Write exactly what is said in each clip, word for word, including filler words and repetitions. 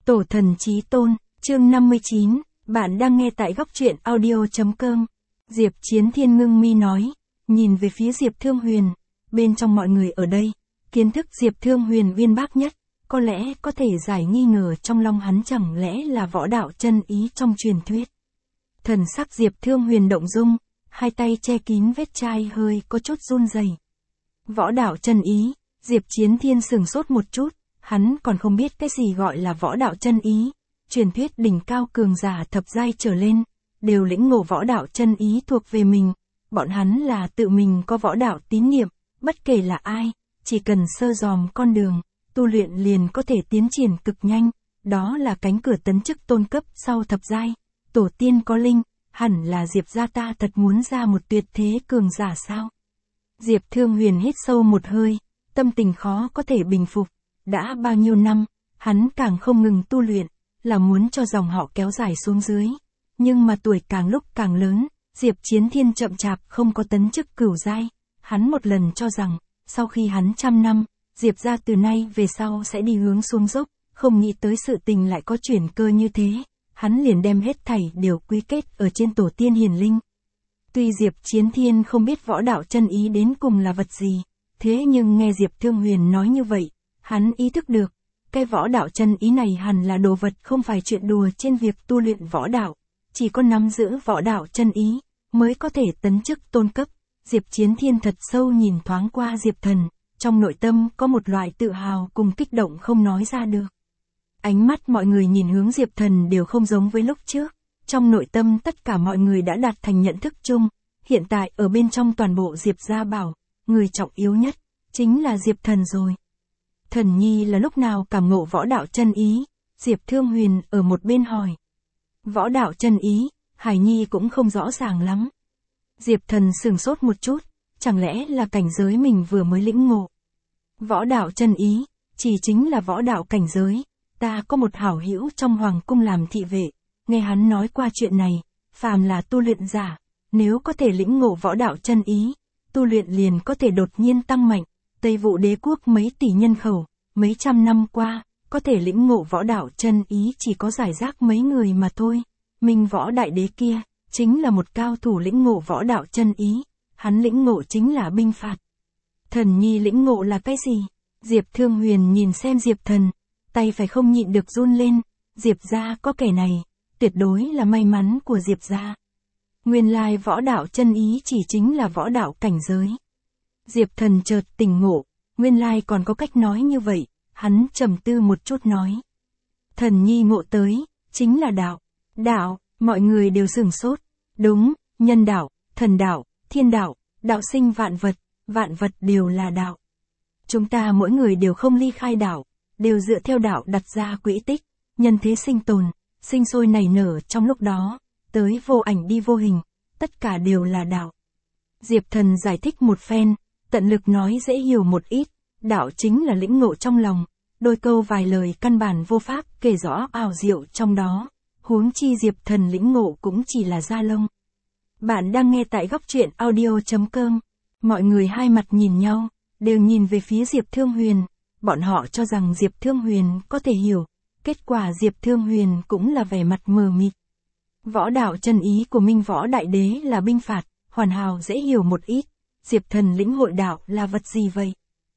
Tổ thần chí tôn, chương năm mươi chín, bạn đang nghe tại góc truyện audio.com. Diệp Chiến Thiên ngưng mi nói, nhìn về phía Diệp Thương Huyền, bên trong mọi người ở đây, kiến thức Diệp Thương Huyền uyên bác nhất, có lẽ có thể giải nghi ngờ trong lòng hắn chẳng lẽ là võ đạo chân ý trong truyền thuyết. Thần sắc Diệp Thương Huyền động dung, hai tay che kín vết chai hơi có chút run rẩy. Võ đạo chân ý, Diệp Chiến Thiên sừng sốt một chút, hắn còn không biết cái gì gọi là võ đạo chân ý. Truyền thuyết đỉnh cao cường giả thập giai trở lên, đều lĩnh ngộ võ đạo chân ý thuộc về mình. Bọn hắn là tự mình có võ đạo tín niệm, bất kể là ai, chỉ cần sơ dòm con đường, tu luyện liền có thể tiến triển cực nhanh. Đó là cánh cửa tấn chức tôn cấp sau thập giai. Tổ tiên có linh, hẳn là Diệp gia ta thật muốn ra một tuyệt thế cường giả sao? Diệp Thương Huyền hít sâu một hơi, tâm tình khó có thể bình phục. Đã bao nhiêu năm, hắn càng không ngừng tu luyện, là muốn cho dòng họ kéo dài xuống dưới. Nhưng mà tuổi càng lúc càng lớn, Diệp Chiến Thiên chậm chạp không có tấn chức cửu giai. Hắn một lần cho rằng, sau khi hắn trăm năm, Diệp gia từ nay về sau sẽ đi hướng xuống dốc, không nghĩ tới sự tình lại có chuyển cơ như thế. Hắn liền đem hết thảy đều quy kết ở trên tổ tiên hiền linh. Tuy Diệp Chiến Thiên không biết võ đạo chân ý đến cùng là vật gì, thế nhưng nghe Diệp Thương Huyền nói như vậy, hắn ý thức được, cái võ đạo chân ý này hẳn là đồ vật không phải chuyện đùa trên việc tu luyện võ đạo, chỉ có nắm giữ võ đạo chân ý, mới có thể tấn chức tôn cấp. Diệp Chiến Thiên thật sâu nhìn thoáng qua Diệp Thần, trong nội tâm có một loại tự hào cùng kích động không nói ra được. Ánh mắt mọi người nhìn hướng Diệp Thần đều không giống với lúc trước, trong nội tâm tất cả mọi người đã đạt thành nhận thức chung, hiện tại ở bên trong toàn bộ Diệp gia bảo, người trọng yếu nhất, chính là Diệp Thần rồi. Thần nhi là lúc nào cảm ngộ võ đạo chân ý? Diệp Thương Huyền ở một bên hỏi. Võ đạo chân ý, Hải Nhi cũng không rõ ràng lắm. Diệp Thần sửng sốt một chút, chẳng lẽ là cảnh giới mình vừa mới lĩnh ngộ? Võ đạo chân ý, chỉ chính là võ đạo cảnh giới. Ta có một hảo hữu trong hoàng cung làm thị vệ, nghe hắn nói qua chuyện này, phàm là tu luyện giả, nếu có thể lĩnh ngộ võ đạo chân ý, tu luyện liền có thể đột nhiên tăng mạnh. Tây Vũ đế quốc mấy tỷ nhân khẩu, mấy trăm năm qua, có thể lĩnh ngộ võ đạo chân ý chỉ có giải rác mấy người mà thôi. Minh Võ Đại Đế kia, chính là một cao thủ lĩnh ngộ võ đạo chân ý, hắn lĩnh ngộ chính là binh phạt. Thần nhi lĩnh ngộ là cái gì? Diệp Thương Huyền nhìn xem Diệp Thần, tay phải không nhịn được run lên, Diệp gia có kẻ này, tuyệt đối là may mắn của Diệp gia. Nguyên lai võ đạo chân ý chỉ chính là võ đạo cảnh giới. Diệp Thần chợt tỉnh ngộ, nguyên lai còn có cách nói như vậy, hắn trầm tư một chút nói. Thần nhi ngộ tới, chính là đạo. Đạo, mọi người đều sửng sốt. Đúng, nhân đạo, thần đạo, thiên đạo, đạo sinh vạn vật, vạn vật đều là đạo. Chúng ta mỗi người đều không ly khai đạo, đều dựa theo đạo đặt ra quỹ tích, nhân thế sinh tồn, sinh sôi nảy nở trong lúc đó, tới vô ảnh đi vô hình, tất cả đều là đạo. Diệp Thần giải thích một phen, tận lực nói dễ hiểu một ít, đạo chính là lĩnh ngộ trong lòng, đôi câu vài lời căn bản vô pháp kể rõ ảo diệu trong đó, huống chi Diệp Thần lĩnh ngộ cũng chỉ là da lông. Bạn đang nghe tại góc truyện audio.com, mọi người hai mặt nhìn nhau, đều nhìn về phía Diệp Thương Huyền, bọn họ cho rằng Diệp Thương Huyền có thể hiểu, kết quả Diệp Thương Huyền cũng là vẻ mặt mờ mịt. Võ đạo chân ý của Minh Võ Đại Đế là binh phạt, hoàn hảo dễ hiểu một ít. Diệp Thần lĩnh hội đạo là vật gì vậy?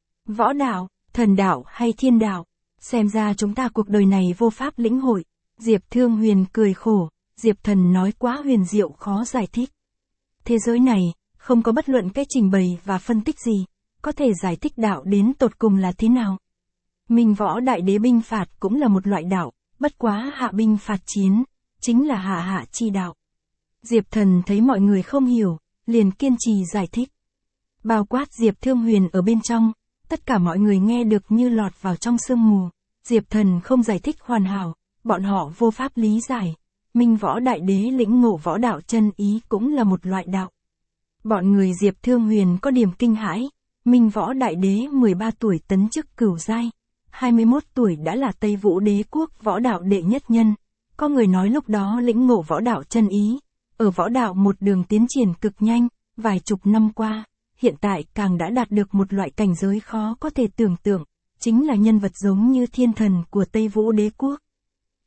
Võ đạo, thần đạo hay thiên đạo? Xem ra chúng ta cuộc đời này vô pháp lĩnh hội. Diệp Thương Huyền cười khổ, Diệp Thần nói quá huyền diệu khó giải thích. Thế giới này, không có bất luận cái trình bày và phân tích gì, có thể giải thích đạo đến tột cùng là thế nào. Minh Võ Đại Đế binh phạt cũng là một loại đạo, bất quá hạ binh phạt chiến, chính là hạ hạ chi đạo. Diệp Thần thấy mọi người không hiểu, liền kiên trì giải thích. Bao quát Diệp Thương Huyền ở bên trong, tất cả mọi người nghe được như lọt vào trong sương mù. Diệp Thần không giải thích hoàn hảo, bọn họ vô pháp lý giải. Minh Võ Đại Đế lĩnh ngộ võ đạo chân ý cũng là một loại đạo. Bọn người Diệp Thương Huyền có điểm kinh hãi. Minh Võ Đại Đế mười ba tuổi tấn chức cửu giai, hai mươi mốt tuổi đã là Tây Vũ đế quốc võ đạo đệ nhất nhân. Có người nói lúc đó lĩnh ngộ võ đạo chân ý, ở võ đạo một đường tiến triển cực nhanh, vài chục năm qua, hiện tại càng đã đạt được một loại cảnh giới khó có thể tưởng tượng, chính là nhân vật giống như thiên thần của Tây Vũ đế quốc.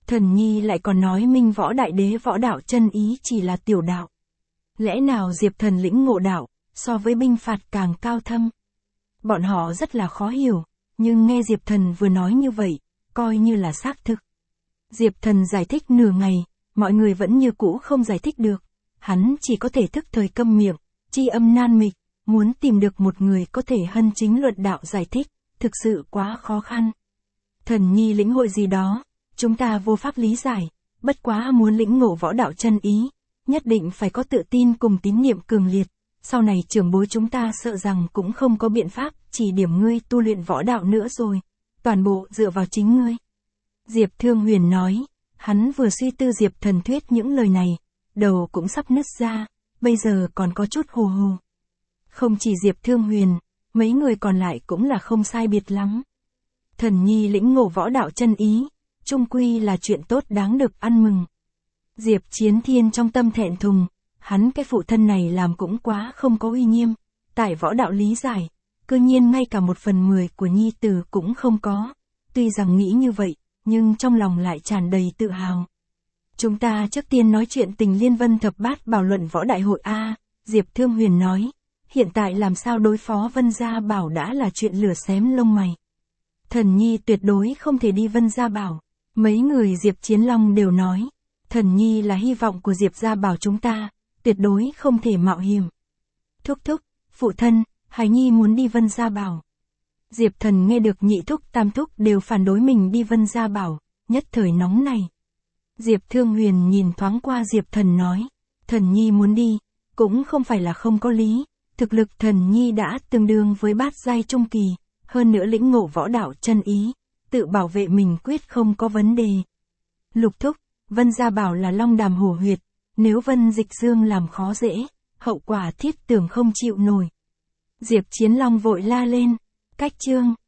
Thần Nhi lại còn nói Minh Võ Đại Đế võ đạo chân ý chỉ là tiểu đạo. Lẽ nào Diệp Thần lĩnh ngộ đạo, so với binh phạt càng cao thâm? Bọn họ rất là khó hiểu, nhưng nghe Diệp Thần vừa nói như vậy, coi như là xác thực. Diệp Thần giải thích nửa ngày, mọi người vẫn như cũ không giải thích được. Hắn chỉ có thể thức thời câm miệng, tri âm nan mịch, muốn tìm được một người có thể hân chính luận đạo giải thích, thực sự quá khó khăn. Thần Nhi lĩnh hội gì đó, chúng ta vô pháp lý giải, bất quá muốn lĩnh ngộ võ đạo chân ý, nhất định phải có tự tin cùng tín niệm cường liệt, sau này trưởng bối chúng ta sợ rằng cũng không có biện pháp chỉ điểm ngươi tu luyện võ đạo nữa rồi, toàn bộ dựa vào chính ngươi. Diệp Thương Huyền nói, hắn vừa suy tư Diệp Thần thuyết những lời này, đầu cũng sắp nứt ra, bây giờ còn có chút hồ hồ. Không chỉ Diệp Thương Huyền, mấy người còn lại cũng là không sai biệt lắm. Thần Nhi lĩnh ngộ võ đạo chân ý, chung quy là chuyện tốt đáng được ăn mừng. Diệp Chiến Thiên trong tâm thẹn thùng, hắn cái phụ thân này làm cũng quá không có uy nghiêm, tại võ đạo lý giải, cơ nhiên ngay cả một phần mười của nhi tử cũng không có. Tuy rằng nghĩ như vậy, nhưng trong lòng lại tràn đầy tự hào. Chúng ta trước tiên nói chuyện tình Liên Vân Thập Bát Bảo luận võ đại hội A, Diệp Thương Huyền nói, hiện tại làm sao đối phó Vân Gia Bảo đã là chuyện lửa xém lông mày. Thần Nhi tuyệt đối không thể đi Vân Gia Bảo, mấy người Diệp Chiến Long đều nói, Thần Nhi là hy vọng của Diệp Gia Bảo chúng ta, tuyệt đối không thể mạo hiểm. Thúc thúc, phụ thân, Hải Nhi muốn đi Vân Gia Bảo. Diệp Thần nghe được nhị thúc tam thúc đều phản đối mình đi Vân Gia Bảo, nhất thời nóng này. Diệp Thương Huyền nhìn thoáng qua Diệp Thần nói, Thần Nhi muốn đi, cũng không phải là không có lý, thực lực Thần Nhi đã tương đương với bát giai trung kỳ, hơn nữa lĩnh ngộ võ đạo chân ý, tự bảo vệ mình quyết không có vấn đề. Lục thúc, Vân Gia Bảo là long đàm hổ huyệt, nếu Vân Dịch Dương làm khó dễ, hậu quả thiết tưởng không chịu nổi. Diệp Chiến Long vội la lên, cách chương.